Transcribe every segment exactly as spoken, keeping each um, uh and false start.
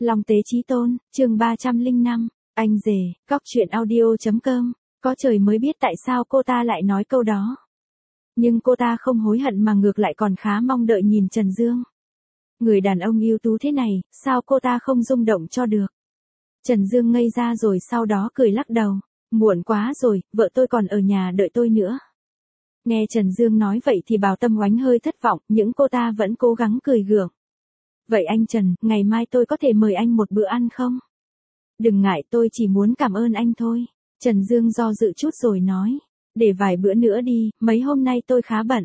Long Tế Chí Tôn, chương ba trăm lẻ năm, anh rể, cóc truyện audio.com, có trời mới biết tại sao cô ta lại nói câu đó. Nhưng cô ta không hối hận mà ngược lại còn khá mong đợi nhìn Trần Dương. Người đàn ông ưu tú thế này, sao cô ta không rung động cho được. Trần Dương ngây ra rồi sau đó cười lắc đầu, muộn quá rồi, vợ tôi còn ở nhà đợi tôi nữa. Nghe Trần Dương nói vậy thì Bào Tâm Oánh hơi thất vọng, nhưng cô ta vẫn cố gắng cười gượng. Vậy anh Trần, ngày mai tôi có thể mời anh một bữa ăn không? Đừng ngại, tôi chỉ muốn cảm ơn anh thôi. Trần Dương do dự chút rồi nói, để vài bữa nữa đi, mấy hôm nay tôi khá bận.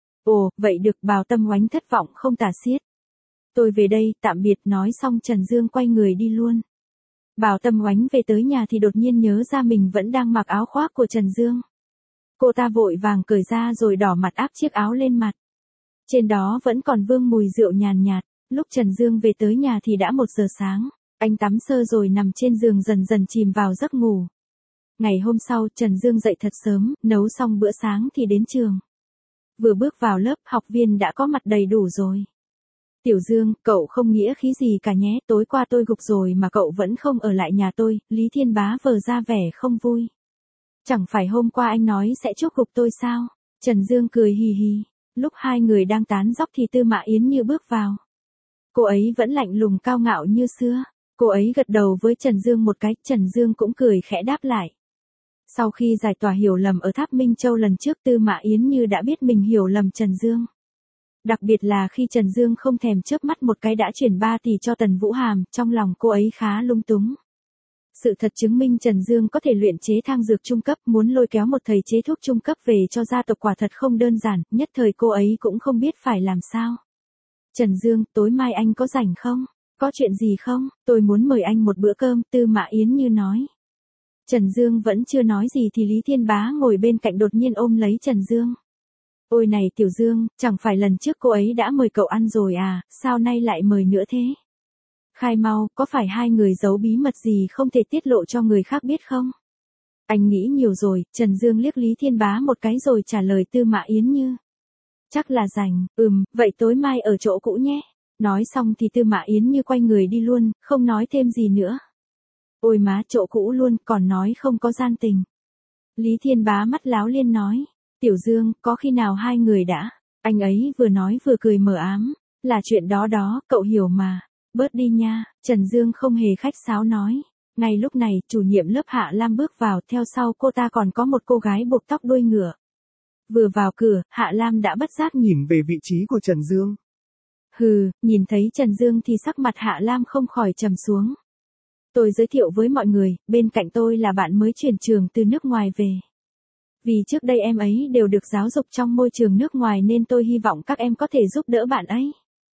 Ồ, vậy được. Bào Tâm Oánh thất vọng không tả xiết. Tôi về đây, tạm biệt. Nói xong Trần Dương quay người đi luôn. Bào Tâm Oánh về tới nhà thì đột nhiên nhớ ra mình vẫn đang mặc áo khoác của Trần Dương. Cô ta vội vàng cởi ra rồi đỏ mặt áp chiếc áo lên mặt. Trên đó vẫn còn vương mùi rượu nhàn nhạt. Lúc Trần Dương về tới nhà thì đã một giờ sáng. Anh tắm sơ rồi nằm trên giường dần dần chìm vào giấc ngủ. Ngày hôm sau Trần Dương dậy thật sớm, nấu xong bữa sáng thì đến trường. Vừa bước vào lớp, học viên đã có mặt đầy đủ rồi. Tiểu Dương, cậu không nghĩa khí gì cả nhé, tối qua tôi gục rồi mà cậu vẫn không ở lại nhà tôi. Lý Thiên Bá vờ ra vẻ không vui. Chẳng phải hôm qua anh nói sẽ chuốc gục tôi sao? Trần Dương cười hì hì. Lúc hai người đang tán dóc thì Tư Mã Yến Như bước vào. Cô ấy vẫn lạnh lùng cao ngạo như xưa. Cô ấy gật đầu với Trần Dương một cái, Trần Dương cũng cười khẽ đáp lại. Sau khi giải tỏa hiểu lầm ở Tháp Minh Châu lần trước, Tư Mã Yến Như đã biết mình hiểu lầm Trần Dương. Đặc biệt là khi Trần Dương không thèm chớp mắt một cái đã chuyển ba tỷ cho Tần Vũ Hàm, trong lòng cô ấy khá lung túng. Sự thật chứng minh Trần Dương có thể luyện chế thang dược trung cấp, muốn lôi kéo một thầy chế thuốc trung cấp về cho gia tộc quả thật không đơn giản, nhất thời cô ấy cũng không biết phải làm sao. Trần Dương, tối mai anh có rảnh không? Có chuyện gì không? Tôi muốn mời anh một bữa cơm, Tư Mã Yến Như nói. Trần Dương vẫn chưa nói gì thì Lý Thiên Bá ngồi bên cạnh đột nhiên ôm lấy Trần Dương. Ôi này Tiểu Dương, chẳng phải lần trước cô ấy đã mời cậu ăn rồi à, sao nay lại mời nữa thế? Khai mau, có phải hai người giấu bí mật gì không thể tiết lộ cho người khác biết không? Anh nghĩ nhiều rồi. Trần Dương liếc Lý Thiên Bá một cái rồi trả lời Tư Mã Yến Như. Chắc là rảnh, ừm, vậy tối mai ở chỗ cũ nhé. Nói xong thì Tư Mã Yến Như quay người đi luôn, không nói thêm gì nữa. Ôi má, chỗ cũ luôn, còn nói không có gian tình. Lý Thiên Bá mắt láo liên nói. Tiểu Dương, có khi nào hai người đã? Anh ấy vừa nói vừa cười mờ ám. Là chuyện đó đó, cậu hiểu mà. Bớt đi nha. Trần Dương không hề khách sáo nói. Ngay lúc này, chủ nhiệm lớp Hạ Lam bước vào, theo sau cô ta còn có một cô gái buộc tóc đuôi ngựa. Vừa vào cửa, Hạ Lam đã bất giác nhìn về vị trí của Trần Dương. Hừ, nhìn thấy Trần Dương thì sắc mặt Hạ Lam không khỏi trầm xuống. Tôi giới thiệu với mọi người, bên cạnh tôi là bạn mới chuyển trường từ nước ngoài về. Vì trước đây em ấy đều được giáo dục trong môi trường nước ngoài nên tôi hy vọng các em có thể giúp đỡ bạn ấy.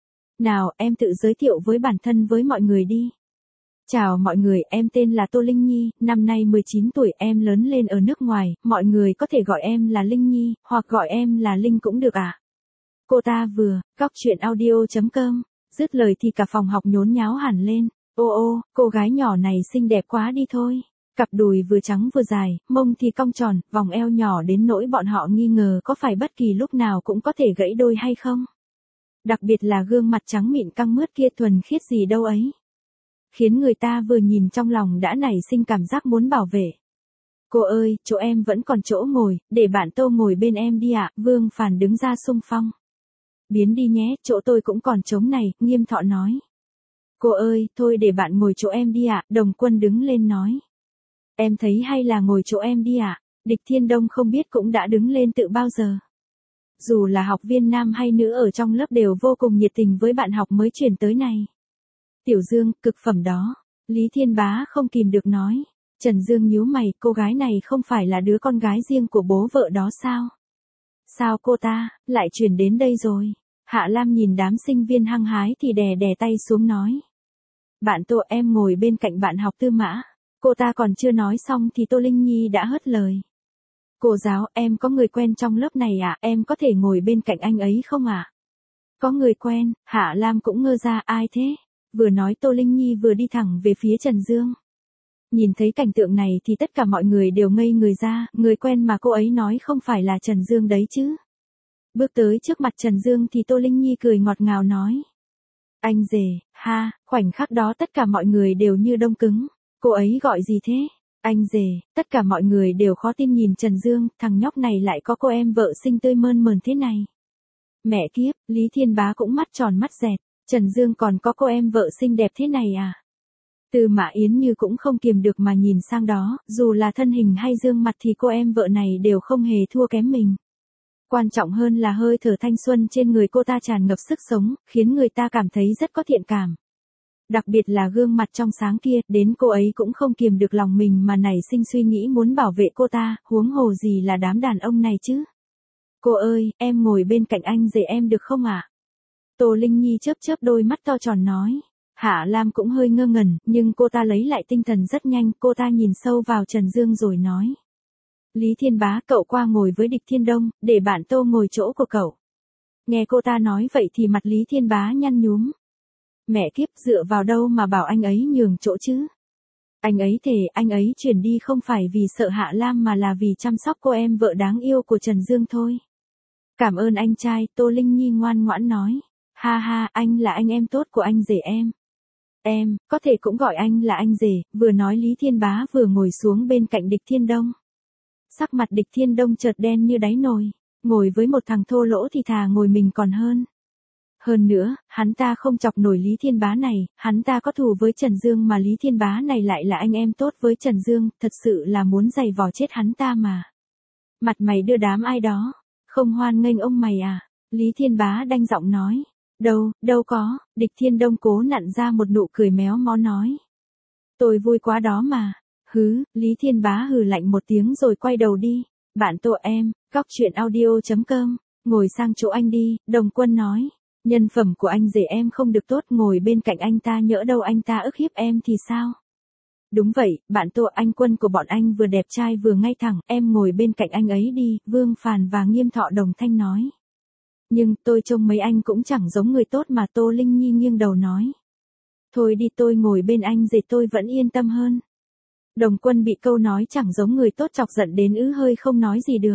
Nào, em tự giới thiệu với bản thân với mọi người đi. Chào mọi người, em tên là Tô Linh Nhi, năm nay mười chín tuổi, em lớn lên ở nước ngoài, mọi người có thể gọi em là Linh Nhi, hoặc gọi em là Linh cũng được ạ. À? Cô ta vừa, cóc truyện audio.com, dứt lời thì cả phòng học nhốn nháo hẳn lên. Ô ô, cô gái nhỏ này xinh đẹp quá đi thôi. Cặp đùi vừa trắng vừa dài, mông thì cong tròn, vòng eo nhỏ đến nỗi bọn họ nghi ngờ có phải bất kỳ lúc nào cũng có thể gãy đôi hay không. Đặc biệt là gương mặt trắng mịn căng mướt kia thuần khiết gì đâu ấy. Khiến người ta vừa nhìn trong lòng đã nảy sinh cảm giác muốn bảo vệ. Cô ơi, chỗ em vẫn còn chỗ ngồi, để bạn Tô ngồi bên em đi ạ. Vương Phàn đứng ra xung phong. Biến đi nhé, chỗ tôi cũng còn trống này, Nghiêm Thọ nói. Cô ơi, thôi để bạn ngồi chỗ em đi ạ. Đồng Quân đứng lên nói. Em thấy hay là ngồi chỗ em đi ạ. Địch Thiên Đông không biết cũng đã đứng lên tự bao giờ. Dù là học viên nam hay nữ ở trong lớp đều vô cùng nhiệt tình với bạn học mới chuyển tới này. Tiểu Dương, cực phẩm đó. Lý Thiên Bá không kìm được nói. Trần Dương nhíu mày, cô gái này không phải là đứa con gái riêng của bố vợ đó sao? Sao cô ta lại chuyển đến đây rồi? Hạ Lam nhìn đám sinh viên hăng hái thì đè đè tay xuống nói. Bạn Tô, em ngồi bên cạnh bạn học Tư Mã. Cô ta còn chưa nói xong thì Tô Linh Nhi đã hớt lời. Cô giáo, em có người quen trong lớp này à, em có thể ngồi bên cạnh anh ấy không ạ? À? Có người quen, Hạ Lam cũng ngơ ra, ai thế? Vừa nói Tô Linh Nhi vừa đi thẳng về phía Trần Dương. Nhìn thấy cảnh tượng này thì tất cả mọi người đều ngây người ra, người quen mà cô ấy nói không phải là Trần Dương đấy chứ. Bước tới trước mặt Trần Dương thì Tô Linh Nhi cười ngọt ngào nói. Anh rể, Ha, khoảnh khắc đó tất cả mọi người đều như đông cứng. Cô ấy gọi gì thế? Anh rể, tất cả mọi người đều khó tin nhìn Trần Dương, thằng nhóc này lại có cô em vợ xinh tươi mơn mởn thế này. Mẹ kiếp, Lý Thiên Bá cũng mắt tròn mắt dẹt, Trần Dương còn có cô em vợ xinh đẹp thế này à? Từ Mã Yến Như cũng không kiềm được mà nhìn sang đó, dù là thân hình hay dương mặt thì cô em vợ này đều không hề thua kém mình. Quan trọng hơn là hơi thở thanh xuân trên người cô ta tràn ngập sức sống, khiến người ta cảm thấy rất có thiện cảm. Đặc biệt là gương mặt trong sáng kia, đến cô ấy cũng không kiềm được lòng mình mà nảy sinh suy nghĩ muốn bảo vệ cô ta, huống hồ gì là đám đàn ông này chứ. Cô ơi, em ngồi bên cạnh anh rể em được không ạ? À? Tô Linh Nhi chớp chớp đôi mắt to tròn nói. Hạ Lam cũng hơi ngơ ngẩn, nhưng cô ta lấy lại tinh thần rất nhanh, cô ta nhìn sâu vào Trần Dương rồi nói. Lý Thiên Bá, cậu qua ngồi với Địch Thiên Đông, để bạn Tô ngồi chỗ của cậu. Nghe cô ta nói vậy thì mặt Lý Thiên Bá nhăn nhúm. Mẹ kiếp, dựa vào đâu mà bảo anh ấy nhường chỗ chứ? Anh ấy thề anh ấy chuyển đi không phải vì sợ Hạ Lam mà là vì chăm sóc cô em vợ đáng yêu của Trần Dương thôi. Cảm ơn anh trai, Tô Linh Nhi ngoan ngoãn nói. Ha ha, anh là anh em tốt của anh rể em. Em, có thể cũng gọi anh là anh rể, vừa nói Lý Thiên Bá vừa ngồi xuống bên cạnh Địch Thiên Đông. Sắc mặt Địch Thiên Đông chợt đen như đáy nồi, ngồi với một thằng thô lỗ thì thà ngồi mình còn hơn. Hơn nữa, hắn ta không chọc nổi Lý Thiên Bá này, hắn ta có thù với Trần Dương mà Lý Thiên Bá này lại là anh em tốt với Trần Dương, thật sự là muốn giày vò chết hắn ta mà. Mặt mày đưa đám ai đó, không hoan nghênh ông mày à? Lý Thiên Bá đanh giọng nói. Đâu, đâu có, Địch Thiên Đông cố nặn ra một nụ cười méo mó nói. Tôi vui quá đó mà. Hứ, Lý Thiên Bá hừ lạnh một tiếng rồi quay đầu đi. Bạn Tô em, góc truyện audio chấm com, ngồi sang chỗ anh đi, Đồng Quân nói. Nhân phẩm của anh rể em không được tốt, ngồi bên cạnh anh ta nhỡ đâu anh ta ức hiếp em thì sao? Đúng vậy, bạn Tô, anh Quân của bọn anh vừa đẹp trai vừa ngay thẳng, em ngồi bên cạnh anh ấy đi, Vương Phàn và Nghiêm Thọ đồng thanh nói. Nhưng tôi trông mấy anh cũng chẳng giống người tốt mà, Tô Linh Nhi nghiêng đầu nói. Thôi đi, tôi ngồi bên anh rể tôi vẫn yên tâm hơn. Đồng Quân bị câu nói chẳng giống người tốt chọc giận đến ứ hơi không nói gì được.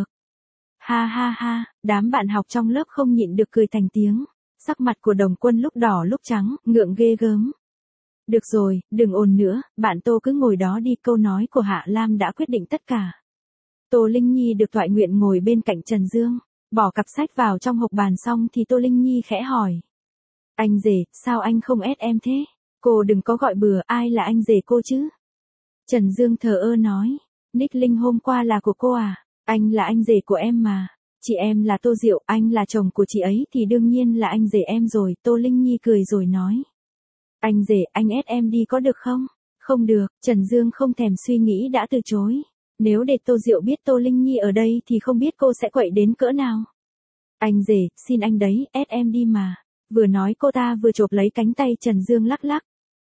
Ha ha ha, đám bạn học trong lớp không nhịn được cười thành tiếng. Sắc mặt của Đồng Quân lúc đỏ lúc trắng, ngượng ghê gớm. Được rồi, đừng ồn nữa, bạn Tô cứ ngồi đó đi, câu nói của Hạ Lam đã quyết định tất cả. Tô Linh Nhi được toại nguyện ngồi bên cạnh Trần Dương, bỏ cặp sách vào trong hộc bàn xong thì Tô Linh Nhi khẽ hỏi. Anh rể, sao anh không ép em thế? Cô đừng có gọi bừa, ai là anh rể cô chứ? Trần Dương thờ ơ nói. Nick Linh hôm qua là của cô à? Anh là anh rể của em mà. Chị em là Tô Diệu, anh là chồng của chị ấy thì đương nhiên là anh rể em rồi, Tô Linh Nhi cười rồi nói. Anh rể, anh ép em đi có được không? Không được, Trần Dương không thèm suy nghĩ đã từ chối. Nếu để Tô Diệu biết Tô Linh Nhi ở đây thì không biết cô sẽ quậy đến cỡ nào. Anh rể, xin anh đấy, ép em đi mà. Vừa nói cô ta vừa chộp lấy cánh tay Trần Dương lắc lắc.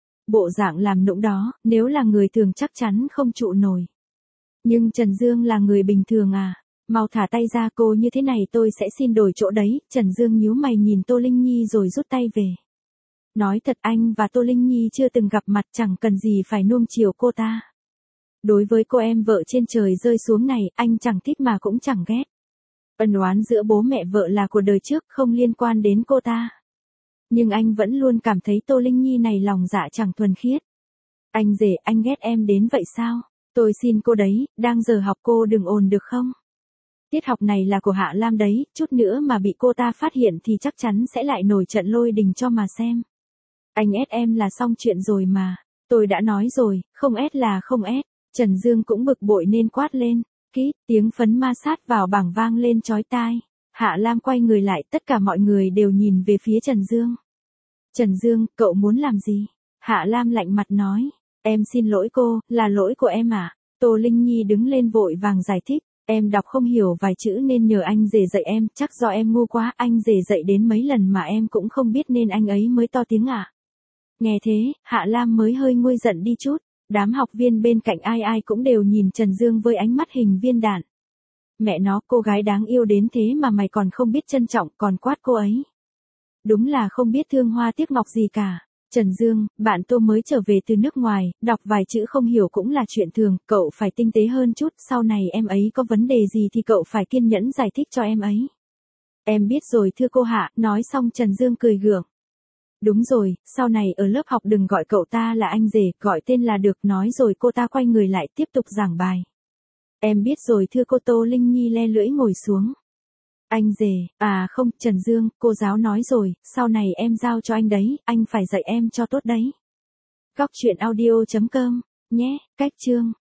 Bộ dạng làm nũng đó, nếu là người thường chắc chắn không trụ nổi. Nhưng Trần Dương là người bình thường à? Mau thả tay ra, cô như thế này tôi sẽ xin đổi chỗ đấy. Trần Dương nhíu mày nhìn Tô Linh Nhi rồi rút tay về. Nói thật, anh và Tô Linh Nhi chưa từng gặp mặt, chẳng cần gì phải nuông chiều cô ta. Đối với cô em vợ trên trời rơi xuống này, anh chẳng thích mà cũng chẳng ghét. Ân oán giữa bố mẹ vợ là của đời trước, không liên quan đến cô ta. Nhưng anh vẫn luôn cảm thấy Tô Linh Nhi này lòng dạ chẳng thuần khiết. Anh rể, anh ghét em đến vậy sao? Tôi xin cô đấy, đang giờ học cô đừng ồn được không? Tiết học này là của Hạ Lam đấy, chút nữa mà bị cô ta phát hiện thì chắc chắn sẽ lại nổi trận lôi đình cho mà xem. Anh ép em là xong chuyện rồi mà. Tôi đã nói rồi, không ép là không ép. Trần Dương cũng bực bội nên quát lên. Kít, tiếng phấn ma sát vào bảng vang lên chói tai. Hạ Lam quay người lại, tất cả mọi người đều nhìn về phía Trần Dương. Trần Dương, cậu muốn làm gì? Hạ Lam lạnh mặt nói. Em xin lỗi cô, là lỗi của em à? Tô Linh Nhi đứng lên vội vàng giải thích. Em đọc không hiểu vài chữ nên nhờ anh rể dạy em, chắc do em ngu quá, anh rể dạy đến mấy lần mà em cũng không biết nên anh ấy mới to tiếng à. Nghe thế, Hạ Lam mới hơi nguôi giận đi chút, đám học viên bên cạnh ai ai cũng đều nhìn Trần Dương với ánh mắt hình viên đạn. Mẹ nó, cô gái đáng yêu đến thế mà mày còn không biết trân trọng, còn quát cô ấy. Đúng là không biết thương hoa tiếc ngọc gì cả. Trần Dương, bạn Tô mới trở về từ nước ngoài, đọc vài chữ không hiểu cũng là chuyện thường, cậu phải tinh tế hơn chút, sau này em ấy có vấn đề gì thì cậu phải kiên nhẫn giải thích cho em ấy. Em biết rồi thưa cô Hạ, nói xong Trần Dương cười gượng. Đúng rồi, sau này ở lớp học đừng gọi cậu ta là anh rể, gọi tên là được, nói rồi cô ta quay người lại tiếp tục giảng bài. Em biết rồi thưa cô. Tô Linh Nhi le lưỡi ngồi xuống. Anh rể, à không, Trần Dương, cô giáo nói rồi, sau này em giao cho anh đấy, anh phải dạy em cho tốt đấy. Cóc truyện audio chấm com, nhé, cách chương.